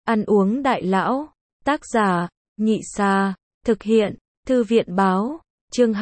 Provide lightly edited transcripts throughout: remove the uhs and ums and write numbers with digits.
Ăn uống đại lão. Tác giả, Nhị Sa. Thực hiện, Thư viện Báo. Chương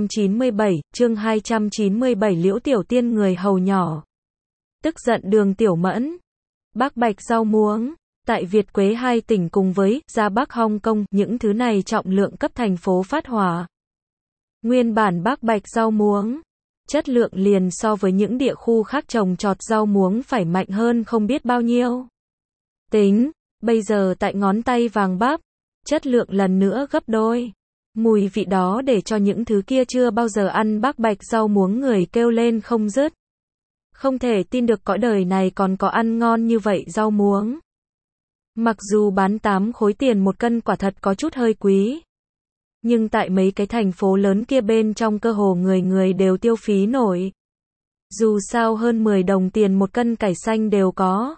297, Liễu Tiểu Tiên người hầu nhỏ. Tức giận Đường Tiểu Mẫn. Bác Bạch rau muống. Tại Việt Quế hai tỉnh cùng với ra Bắc Hong Kong, những thứ này trọng lượng cấp thành phố phát hỏa. Nguyên bản Bác Bạch rau muống, chất lượng liền so với những địa khu khác trồng trọt rau muống phải mạnh hơn không biết bao nhiêu. Tính, bây giờ tại ngón tay vàng bắp, chất lượng lần nữa gấp đôi. Mùi vị đó để cho những thứ kia chưa bao giờ ăn Bác Bạch rau muống người kêu lên không dứt. Không thể tin được cõi đời này còn có ăn ngon như vậy rau muống. Mặc dù bán 8 khối tiền một cân quả thật có chút hơi quý. Nhưng tại mấy cái thành phố lớn kia bên trong cơ hồ người người đều tiêu phí nổi. Dù sao hơn 10 đồng tiền một cân cải xanh đều có.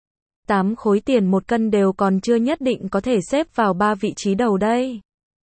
8 khối tiền một cân đều còn chưa nhất định có thể xếp vào 3 vị trí đầu đây.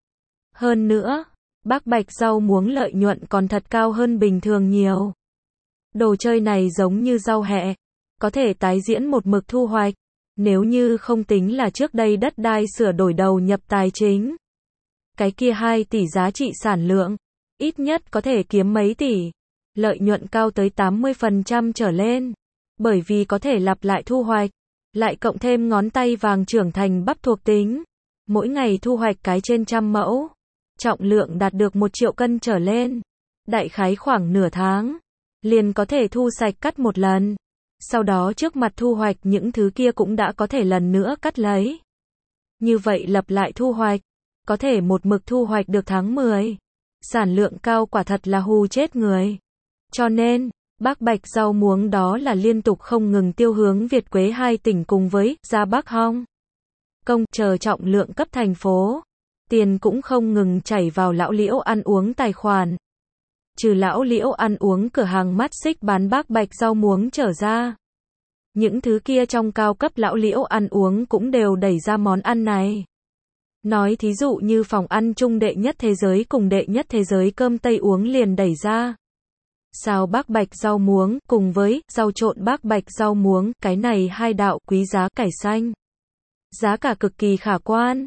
Hơn nữa, Bác Bạch rau muống lợi nhuận còn thật cao hơn bình thường nhiều. Đồ chơi này giống như rau hẹ, có thể tái diễn một mực thu hoạch. Nếu như không tính là trước đây đất đai sửa đổi đầu nhập tài chính. Cái kia 2 tỷ giá trị sản lượng, ít nhất có thể kiếm mấy tỷ. Lợi nhuận cao tới 80% trở lên. Bởi vì có thể lặp lại thu hoạch. Lại cộng thêm ngón tay vàng trưởng thành bắp thuộc tính. Mỗi ngày thu hoạch cái trên 100 mẫu. Trọng lượng đạt được 1 triệu cân trở lên. Đại khái khoảng nửa tháng. Liền có thể thu sạch cắt một lần. Sau đó trước mặt thu hoạch những thứ kia cũng đã có thể lần nữa cắt lấy. Như vậy lặp lại thu hoạch. Có thể một mực thu hoạch được tháng 10. Sản lượng cao quả thật là hù chết người. Cho nên, Bác Bạch rau muống đó là liên tục không ngừng tiêu hướng Việt Quế hai tỉnh cùng với ra Bắc Hong Kong chờ trọng lượng cấp thành phố. Tiền cũng không ngừng chảy vào lão Liễu ăn uống tài khoản. Trừ lão Liễu ăn uống cửa hàng mắt xích bán Bác Bạch rau muống trở ra. Những thứ kia trong cao cấp lão Liễu ăn uống cũng đều đẩy ra món ăn này. Nói thí dụ như phòng ăn chung đệ nhất thế giới cùng đệ nhất thế giới cơm Tây uống liền đẩy ra. Xào Bác Bạch rau muống cùng với rau trộn Bác Bạch rau muống, cái này hai đạo quý giá cải xanh. Giá cả cực kỳ khả quan.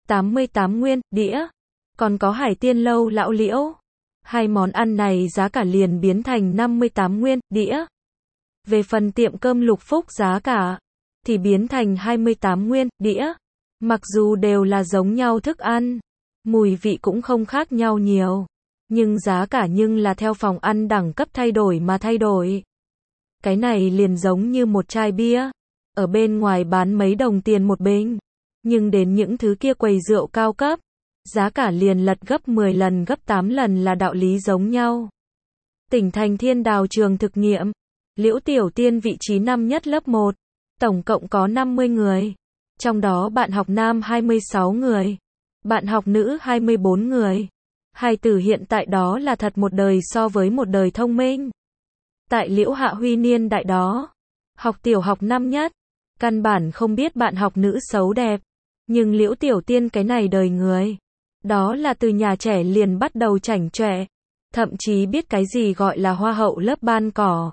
88 nguyên, đĩa. Còn có hải tiên lâu lão Liễu. Hai món ăn này giá cả liền biến thành 58 nguyên, đĩa. Về phần tiệm cơm Lục Phúc giá cả, thì biến thành 28 nguyên, đĩa. Mặc dù đều là giống nhau thức ăn, mùi vị cũng không khác nhau nhiều. Nhưng giá cả nhưng là theo phòng ăn đẳng cấp thay đổi mà thay đổi. Cái này liền giống như một chai bia. Ở bên ngoài bán mấy đồng tiền một bình. Nhưng đến những thứ kia quầy rượu cao cấp, giá cả liền lật gấp 10 lần gấp 8 lần là đạo lý giống nhau. Tỉnh thành Thiên Đào trường thực nghiệm. Liễu Tiểu Tiên vị trí năm nhất lớp 1. Tổng cộng có 50 người. Trong đó bạn học nam 26 người. Bạn học nữ 24 người. Hài tử hiện tại đó là thật một đời so với một đời thông minh. Tại Liễu Hạ Huy niên đại đó. Học tiểu học năm nhất. Căn bản không biết bạn học nữ xấu đẹp. Nhưng Liễu Tiểu Tiên cái này đời người. Đó là từ nhà trẻ liền bắt đầu chảnh chọe. Thậm chí biết cái gì gọi là hoa hậu lớp ban cỏ.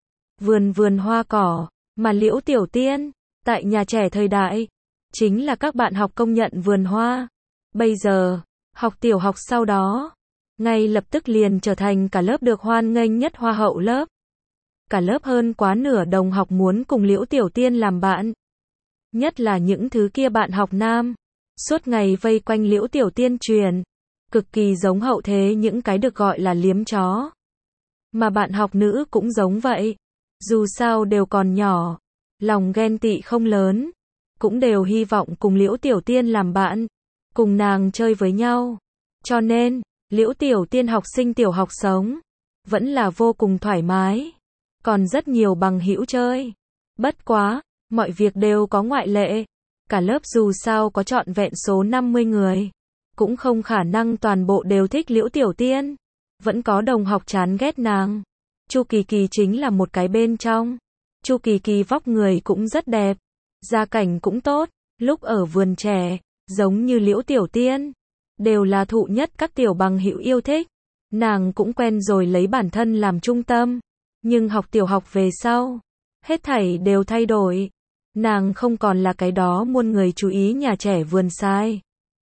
Vườn hoa cỏ. Mà Liễu Tiểu Tiên, tại nhà trẻ thời đại, chính là các bạn học công nhận vườn hoa. Bây giờ, học tiểu học sau đó, ngay lập tức liền trở thành cả lớp được hoan nghênh nhất hoa hậu lớp. Cả lớp hơn quá nửa đồng học muốn cùng Liễu Tiểu Tiên làm bạn. Nhất là những thứ kia bạn học nam, suốt ngày vây quanh Liễu Tiểu Tiên truyền, cực kỳ giống hậu thế những cái được gọi là liếm chó. Mà bạn học nữ cũng giống vậy, dù sao đều còn nhỏ, lòng ghen tị không lớn, cũng đều hy vọng cùng Liễu Tiểu Tiên làm bạn, cùng nàng chơi với nhau. Cho nên, Liễu Tiểu Tiên học sinh tiểu học sống, vẫn là vô cùng thoải mái, còn rất nhiều bằng hữu chơi. Bất quá, mọi việc đều có ngoại lệ, cả lớp dù sao có trọn vẹn số 50 người, cũng không khả năng toàn bộ đều thích Liễu Tiểu Tiên, vẫn có đồng học chán ghét nàng. Chu Kỳ Kỳ chính là một cái bên trong. Chu Kỳ Kỳ vóc người cũng rất đẹp, gia cảnh cũng tốt, lúc ở vườn trẻ, giống như Liễu Tiểu Tiên, đều là thụ nhất các tiểu bằng hữu yêu thích. Nàng cũng quen rồi lấy bản thân làm trung tâm, nhưng học tiểu học về sau, hết thảy đều thay đổi. Nàng không còn là cái đó muôn người chú ý nhà trẻ vườn sai.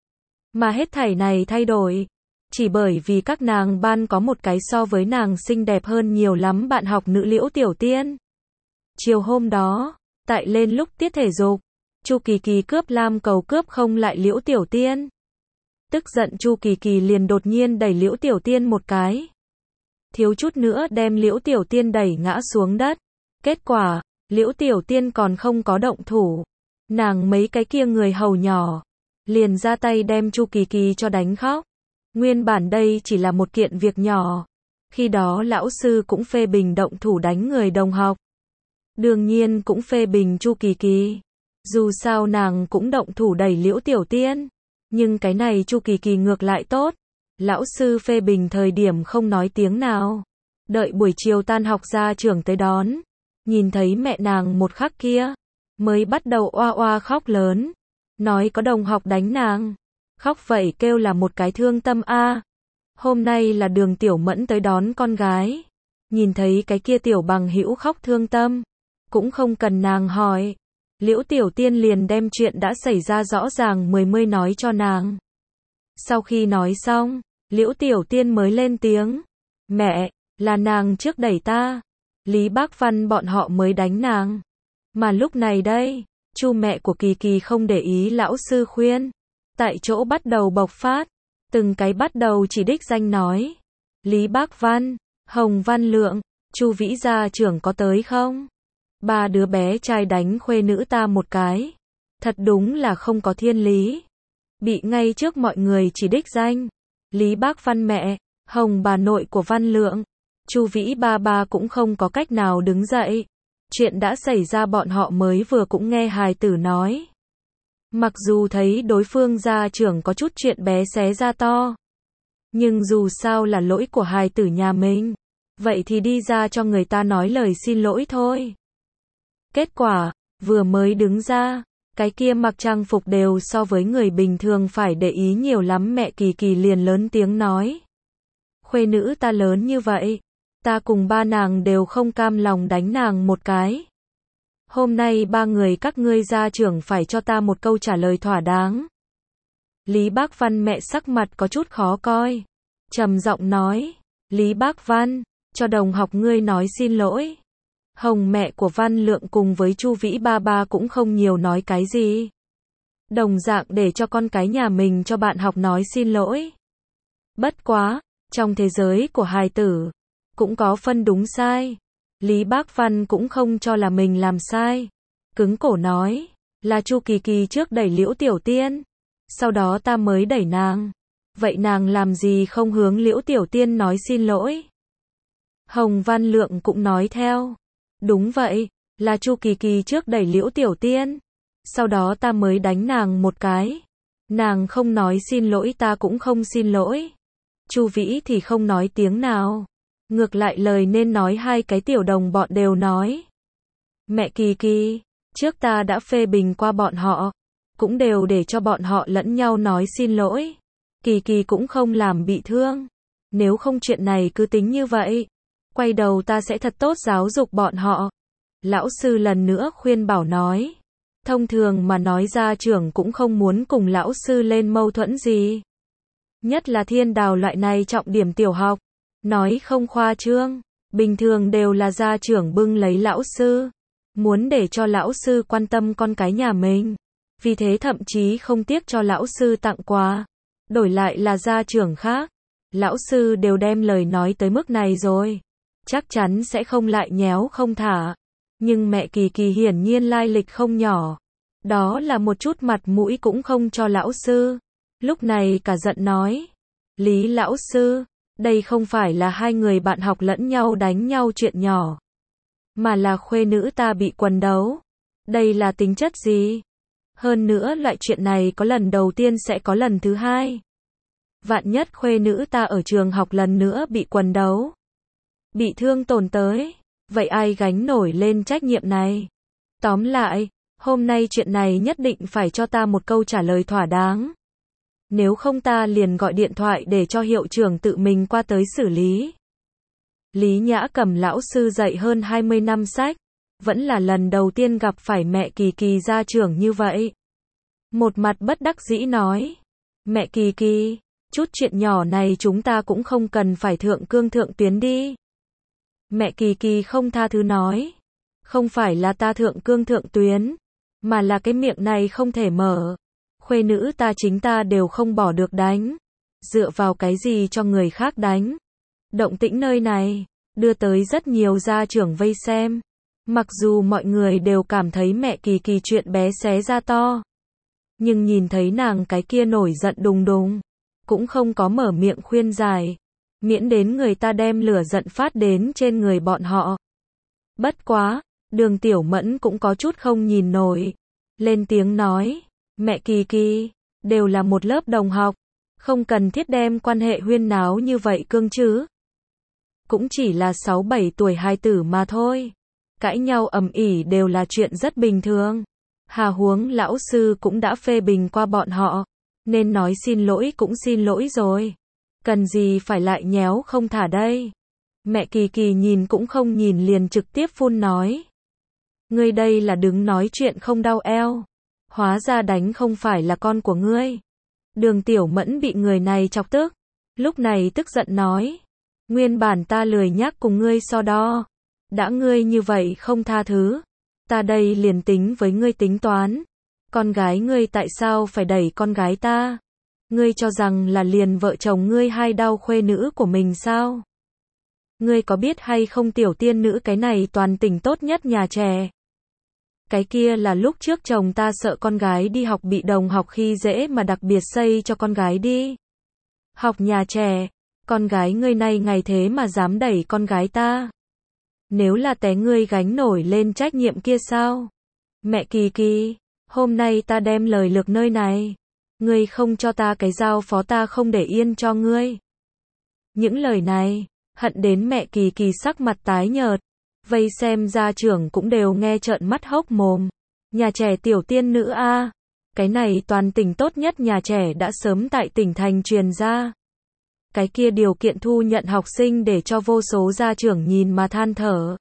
Mà hết thảy này thay đổi, chỉ bởi vì các nàng ban có một cái so với nàng xinh đẹp hơn nhiều lắm bạn học nữ Liễu Tiểu Tiên. Chiều hôm đó, tại lên lúc tiết thể dục, Chu Kỳ Kỳ cướp lam cầu cướp không lại Liễu Tiểu Tiên. Tức giận Chu Kỳ Kỳ liền đột nhiên đẩy Liễu Tiểu Tiên một cái. Thiếu chút nữa đem Liễu Tiểu Tiên đẩy ngã xuống đất. Kết quả, Liễu Tiểu Tiên còn không có động thủ. Nàng mấy cái kia người hầu nhỏ, liền ra tay đem Chu Kỳ Kỳ cho đánh khóc. Nguyên bản đây chỉ là một kiện việc nhỏ. Khi đó lão sư cũng phê bình động thủ đánh người đồng học. Đương nhiên cũng phê bình Chu Kỳ Kỳ. Dù sao nàng cũng động thủ đẩy Liễu Tiểu Tiên. Nhưng cái này Chu Kỳ Kỳ ngược lại tốt. Lão sư phê bình thời điểm không nói tiếng nào. Đợi buổi chiều tan học ra trường tới đón. Nhìn thấy mẹ nàng một khắc kia. Mới bắt đầu oa oa khóc lớn. Nói có đồng học đánh nàng. Khóc vậy kêu là một cái thương tâm a. Hôm nay là Đường Tiểu Mẫn tới đón con gái. Nhìn thấy cái kia tiểu bằng hữu khóc thương tâm. Cũng không cần nàng hỏi. Liễu Tiểu Tiên liền đem chuyện đã xảy ra rõ ràng mươi nói cho nàng. Sau khi nói xong, Liễu Tiểu Tiên mới lên tiếng. Mẹ, là nàng trước đẩy ta. Lý Bác Văn bọn họ mới đánh nàng. Mà lúc này đây, Chu mẹ của Kỳ Kỳ không để ý lão sư khuyên. Tại chỗ bắt đầu bộc phát. Từng cái bắt đầu chỉ đích danh nói. Lý Bác Văn, Hồng Văn Lượng, Chu Vĩ gia trưởng có tới không? Ba đứa bé trai đánh khuê nữ ta một cái. Thật đúng là không có thiên lý. Bị ngay trước mọi người chỉ đích danh. Lý Bác Văn mẹ, Hồng bà nội của Văn Lượng. Chu Vĩ ba ba cũng không có cách nào đứng dậy. Chuyện đã xảy ra bọn họ mới vừa cũng nghe hài tử nói. Mặc dù thấy đối phương gia trưởng có chút chuyện bé xé ra to. Nhưng dù sao là lỗi của hài tử nhà mình. Vậy thì đi ra cho người ta nói lời xin lỗi thôi. Kết quả, vừa mới đứng ra, cái kia mặc trang phục đều so với người bình thường phải để ý nhiều lắm. Mẹ Kỳ Kỳ liền lớn tiếng nói. Khuê nữ ta lớn như vậy, ta cùng ba nàng đều không cam lòng đánh nàng một cái. Hôm nay ba người các ngươi gia trưởng phải cho ta một câu trả lời thỏa đáng. Lý Bác Văn mẹ sắc mặt có chút khó coi. Trầm giọng nói. Lý Bác Văn, cho đồng học ngươi nói xin lỗi. Hồng mẹ của Văn Lượng cùng với Chu Vĩ ba ba cũng không nhiều nói cái gì. Đồng dạng để cho con cái nhà mình cho bạn học nói xin lỗi. Bất quá, trong thế giới của hài tử, cũng có phân đúng sai. Lý Bác Văn cũng không cho là mình làm sai. Cứng cổ nói, là Chu Kỳ Kỳ trước đẩy Liễu Tiểu Tiên. Sau đó ta mới đẩy nàng. Vậy nàng làm gì không hướng Liễu Tiểu Tiên nói xin lỗi? Hồng Văn Lượng cũng nói theo. Đúng vậy, là Chu Kỳ Kỳ trước đẩy Liễu Tiểu Tiên. Sau đó ta mới đánh nàng một cái. Nàng không nói xin lỗi ta cũng không xin lỗi. Chu Vĩ thì không nói tiếng nào. Ngược lại lời nên nói hai cái tiểu đồng bọn đều nói. Mẹ Kỳ Kỳ, trước ta đã phê bình qua bọn họ. Cũng đều để cho bọn họ lẫn nhau nói xin lỗi. Kỳ Kỳ cũng không làm bị thương. Nếu không chuyện này cứ tính như vậy. Quay đầu ta sẽ thật tốt giáo dục bọn họ. Lão sư lần nữa khuyên bảo nói. Thông thường mà nói gia trưởng cũng không muốn cùng lão sư lên mâu thuẫn gì. Nhất là Thiên Đào loại này trọng điểm tiểu học. Nói không khoa trương. Bình thường đều là gia trưởng bưng lấy lão sư. Muốn để cho lão sư quan tâm con cái nhà mình. Vì thế thậm chí không tiếc cho lão sư tặng quà. Đổi lại là gia trưởng khác. Lão sư đều đem lời nói tới mức này rồi. Chắc chắn sẽ không lại nhéo không thả. Nhưng mẹ Kỳ Kỳ hiển nhiên lai lịch không nhỏ. Đó là một chút mặt mũi cũng không cho lão sư. Lúc này cả giận nói. Lý lão sư, đây không phải là hai người bạn học lẫn nhau đánh nhau chuyện nhỏ. Mà là khuê nữ ta bị quần đấu. Đây là tính chất gì? Hơn nữa loại chuyện này có lần đầu tiên sẽ có lần thứ hai. Vạn nhất khuê nữ ta ở trường học lần nữa bị quần đấu. Bị thương tổn tới. Vậy ai gánh nổi lên trách nhiệm này? Tóm lại, hôm nay chuyện này nhất định phải cho ta một câu trả lời thỏa đáng. Nếu không ta liền gọi điện thoại để cho hiệu trưởng tự mình qua tới xử lý. Lý Nhã cầm lão sư dạy hơn 20 năm sách. vẫn là lần đầu tiên gặp phải mẹ Kỳ Kỳ gia trưởng như vậy. Một mặt bất đắc dĩ nói, mẹ Kỳ Kỳ, chút chuyện nhỏ này chúng ta cũng không cần phải thượng cương thượng tuyến đi. Mẹ Kỳ Kỳ không tha thứ nói, không phải là ta thượng cương thượng tuyến, mà là cái miệng này không thể mở. Khuê nữ ta chính ta đều không bỏ được đánh. Dựa vào cái gì cho người khác đánh? Động tĩnh nơi này, đưa tới rất nhiều gia trưởng vây xem. Mặc dù mọi người đều cảm thấy mẹ Kỳ Kỳ chuyện bé xé ra to. Nhưng nhìn thấy nàng cái kia nổi giận đùng đùng, cũng không có mở miệng khuyên giải. Miễn đến người ta đem lửa giận phát đến trên người bọn họ. Bất quá, Đường Tiểu Mẫn cũng có chút không nhìn nổi. Lên tiếng nói, mẹ Kỳ Kỳ, đều là một lớp đồng học. Không cần thiết đem quan hệ huyên náo như vậy cương chứ. Cũng chỉ là 6-7 tuổi hài tử mà thôi. Cãi nhau ầm ĩ đều là chuyện rất bình thường. Hà huống lão sư cũng đã phê bình qua bọn họ. Nên nói xin lỗi cũng xin lỗi rồi. Cần gì phải lại nhéo không thả đây. Mẹ Kỳ Kỳ nhìn cũng không nhìn liền trực tiếp phun nói. Ngươi đây là đứng nói chuyện không đau eo. Hóa ra đánh không phải là con của ngươi. Đường Tiểu Mẫn bị người này chọc tức. Lúc này tức giận nói. Nguyên bản ta lười nhác cùng ngươi so đo. Đã ngươi như vậy không tha thứ. Ta đây liền tính với ngươi tính toán. Con gái ngươi tại sao phải đẩy con gái ta? Ngươi cho rằng là liền vợ chồng ngươi hay đau khuê nữ của mình sao? Ngươi có biết hay không tiểu tiên nữ cái này toàn tỉnh tốt nhất nhà trẻ? Cái kia là lúc trước chồng ta sợ con gái đi học bị đồng học khi dễ mà đặc biệt xây cho con gái đi. Học nhà trẻ, con gái ngươi này ngày thế mà dám đẩy con gái ta. Nếu là té ngươi gánh nổi lên trách nhiệm kia sao? Mẹ Kỳ Kỳ, hôm nay ta đem lời lược nơi này. Ngươi không cho ta cái dao phó ta không để yên cho ngươi. Những lời này, hận đến mẹ Kỳ Kỳ sắc mặt tái nhợt. Vây xem gia trưởng cũng đều nghe trợn mắt hốc mồm. Nhà trẻ tiểu tiên nữ a, cái này toàn tỉnh tốt nhất nhà trẻ đã sớm tại tỉnh thành truyền ra. Cái kia điều kiện thu nhận học sinh để cho vô số gia trưởng nhìn mà than thở.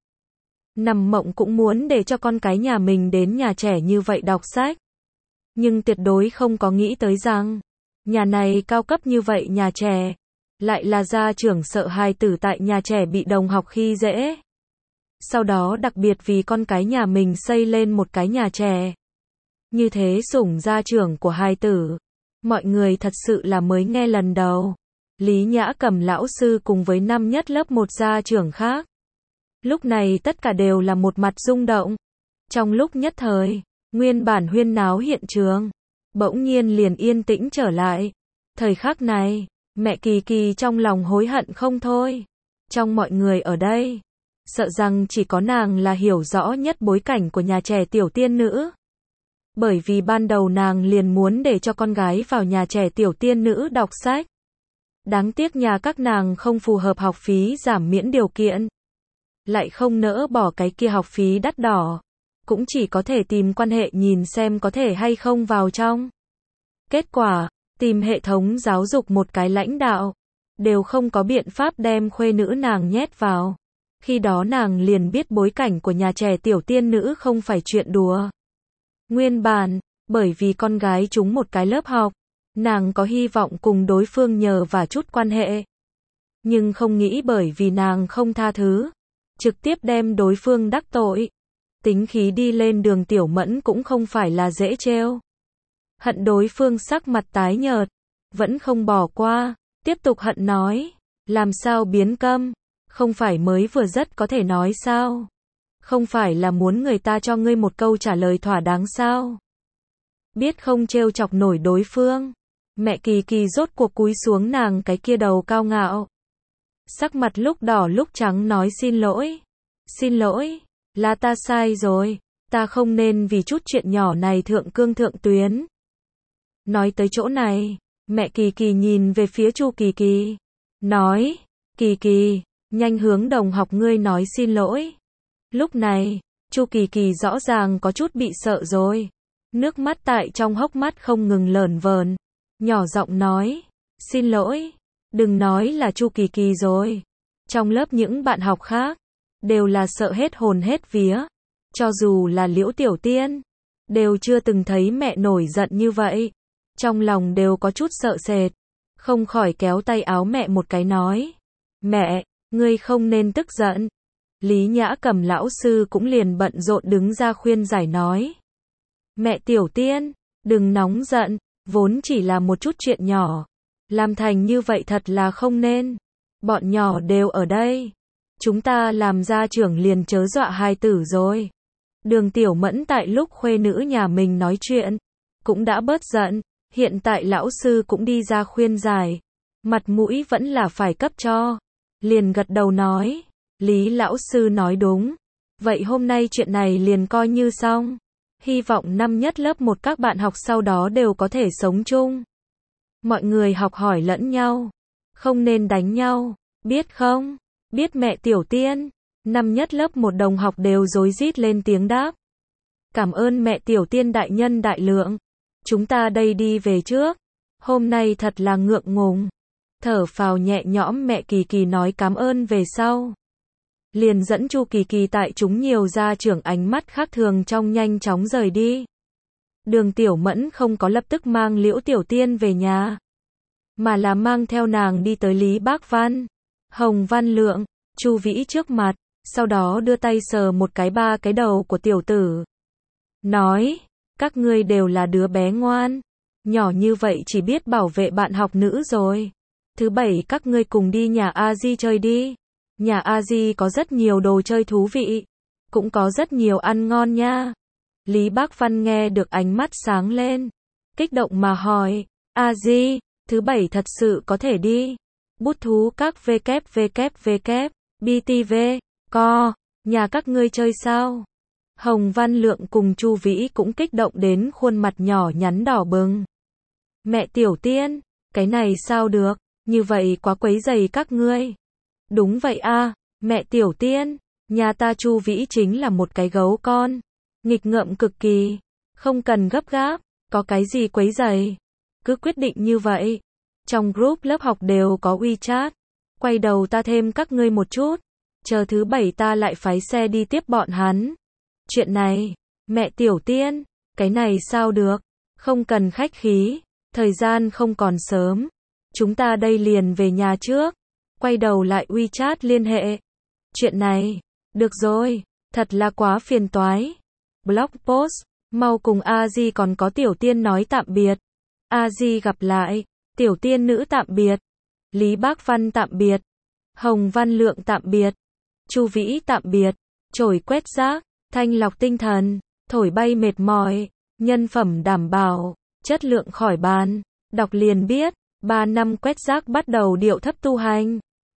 Nằm mộng cũng muốn để cho con cái nhà mình đến nhà trẻ như vậy đọc sách. Nhưng tuyệt đối không có nghĩ tới rằng, nhà này cao cấp như vậy nhà trẻ, lại là gia trưởng sợ hài tử tại nhà trẻ bị đồng học khi dễ. Sau đó đặc biệt vì con cái nhà mình xây lên một cái nhà trẻ. Như thế sủng gia trưởng của hài tử. Mọi người thật sự là mới nghe lần đầu. Lý Nhã Cầm lão sư cùng với năm nhất lớp 1 gia trưởng khác. Lúc này tất cả đều là một mặt rung động. Trong lúc nhất thời, nguyên bản huyên náo hiện trường, bỗng nhiên liền yên tĩnh trở lại. Thời khắc này, mẹ Kỳ Kỳ trong lòng hối hận không thôi. Trong mọi người ở đây, sợ rằng chỉ có nàng là hiểu rõ nhất bối cảnh của nhà trẻ tiểu tiên nữ. Bởi vì ban đầu nàng liền muốn để cho con gái vào nhà trẻ tiểu tiên nữ đọc sách. Đáng tiếc nhà các nàng không phù hợp học phí giảm miễn điều kiện. Lại không nỡ bỏ cái kia học phí đắt đỏ. Cũng chỉ có thể tìm quan hệ nhìn xem có thể hay không vào trong. Kết quả, tìm hệ thống giáo dục một cái lãnh đạo. Đều không có biện pháp đem khuê nữ nàng nhét vào. Khi đó nàng liền biết bối cảnh của nhà trẻ tiểu tiên nữ không phải chuyện đùa. Nguyên bản, bởi vì con gái trúng một cái lớp học, nàng có hy vọng cùng đối phương nhờ và chút quan hệ. Nhưng không nghĩ bởi vì nàng không tha thứ, trực tiếp đem đối phương đắc tội. Tính khí đi lên Đường Tiểu Mẫn cũng không phải là dễ trêu. Hận đối phương sắc mặt tái nhợt, vẫn không bỏ qua, tiếp tục hận nói, làm sao biến câm, không phải mới vừa rất có thể nói sao? Không phải là muốn người ta cho ngươi một câu trả lời thỏa đáng sao? Biết không trêu chọc nổi đối phương. Mẹ Kỳ Kỳ rốt cuộc cúi xuống nàng cái kia đầu cao ngạo. Sắc mặt lúc đỏ lúc trắng nói xin lỗi. Xin lỗi, là ta sai rồi, ta không nên vì chút chuyện nhỏ này thượng cương thượng tuyến. Nói tới chỗ này, mẹ Kỳ Kỳ nhìn về phía Chu Kỳ Kỳ. Nói, Kỳ Kỳ, nhanh hướng đồng học ngươi nói xin lỗi. Lúc này, Chu Kỳ Kỳ rõ ràng có chút bị sợ rồi. Nước mắt tại trong hốc mắt không ngừng lởn vởn. Nhỏ giọng nói, xin lỗi, đừng nói là Chu Kỳ Kỳ rồi. Trong lớp những bạn học khác, đều là sợ hết hồn hết vía. Cho dù là Liễu Tiểu Tiên, đều chưa từng thấy mẹ nổi giận như vậy. Trong lòng đều có chút sợ sệt, không khỏi kéo tay áo mẹ một cái nói. Mẹ, ngươi không nên tức giận. Lý Nhã Cầm lão sư cũng liền bận rộn đứng ra khuyên giải nói. Mẹ Tiểu Tiên, đừng nóng giận, vốn chỉ là một chút chuyện nhỏ. Làm thành như vậy thật là không nên. Bọn nhỏ đều ở đây. Chúng ta làm gia trưởng liền chớ dọa hài tử rồi. Đường Tiểu Mẫn tại lúc khuê nữ nhà mình nói chuyện, cũng đã bớt giận, hiện tại lão sư cũng đi ra khuyên giải. Mặt mũi vẫn là phải cấp cho. Liền gật đầu nói, Lý lão sư nói đúng. Vậy hôm nay chuyện này liền coi như xong. Hy vọng năm nhất lớp 1 các bạn học sau đó đều có thể sống chung. Mọi người học hỏi lẫn nhau, không nên đánh nhau, biết không? Biết mẹ Tiểu Tiên. Năm nhất lớp 1 đồng học đều rối rít lên tiếng đáp. Cảm ơn mẹ Tiểu Tiên đại nhân đại lượng. Chúng ta đây đi về trước. Hôm nay thật là ngượng ngùng. Thở phào nhẹ nhõm mẹ Kỳ Kỳ nói cảm ơn về sau. Liền dẫn Chu Kỳ Kỳ tại chúng nhiều gia trưởng ánh mắt khác thường trong nhanh chóng rời đi. Đường Tiểu Mẫn không có lập tức mang Liễu Tiểu Tiên về nhà, mà là mang theo nàng đi tới Lý Bác Văn, Hồng Văn Lượng, Chu Vĩ trước mặt, sau đó đưa tay sờ một cái 3 cái đầu của tiểu tử. Nói, các ngươi đều là đứa bé ngoan, nhỏ như vậy chỉ biết bảo vệ bạn học nữ rồi. Thứ 7 các ngươi cùng đi nhà A Di chơi đi. Nhà A Di có rất nhiều đồ chơi thú vị, cũng có rất nhiều ăn ngon nha. Lý Bác Văn nghe được ánh mắt sáng lên, kích động mà hỏi, A Di, thứ 7 thật sự có thể đi. Bút thú các www, BTV, co, nhà các ngươi chơi sao? Hồng Văn Lượng cùng Chu Vĩ cũng kích động đến khuôn mặt nhỏ nhắn đỏ bừng. Mẹ Tiểu Tiên, cái này sao được, như vậy quá quấy rầy các ngươi. Đúng vậy a, mẹ Tiểu Tiên, nhà ta Chu Vĩ chính là một cái gấu con, nghịch ngợm cực kỳ, không cần gấp gáp, có cái gì quấy rầy, cứ quyết định như vậy. Trong group lớp học đều có WeChat, quay đầu ta thêm các ngươi một chút, chờ thứ 7 ta lại phái xe đi tiếp bọn hắn. Chuyện này, mẹ Tiểu Tiên, cái này sao được, không cần khách khí, thời gian không còn sớm, chúng ta đây liền về nhà trước, quay đầu lại WeChat liên hệ. Chuyện này, được rồi, thật là quá phiền toái. Blog post, mau cùng A Di còn có Tiểu Tiên nói tạm biệt. A Di gặp lại, Tiểu Tiên nữ tạm biệt, Lý Bác Văn tạm biệt, Hồng Văn Lượng tạm biệt, Chu Vĩ tạm biệt, chổi quét rác, thanh lọc tinh thần, thổi bay mệt mỏi, nhân phẩm đảm bảo, chất lượng khỏi bàn, đọc liền biết, 3 năm quét rác bắt đầu điệu thấp tu hành.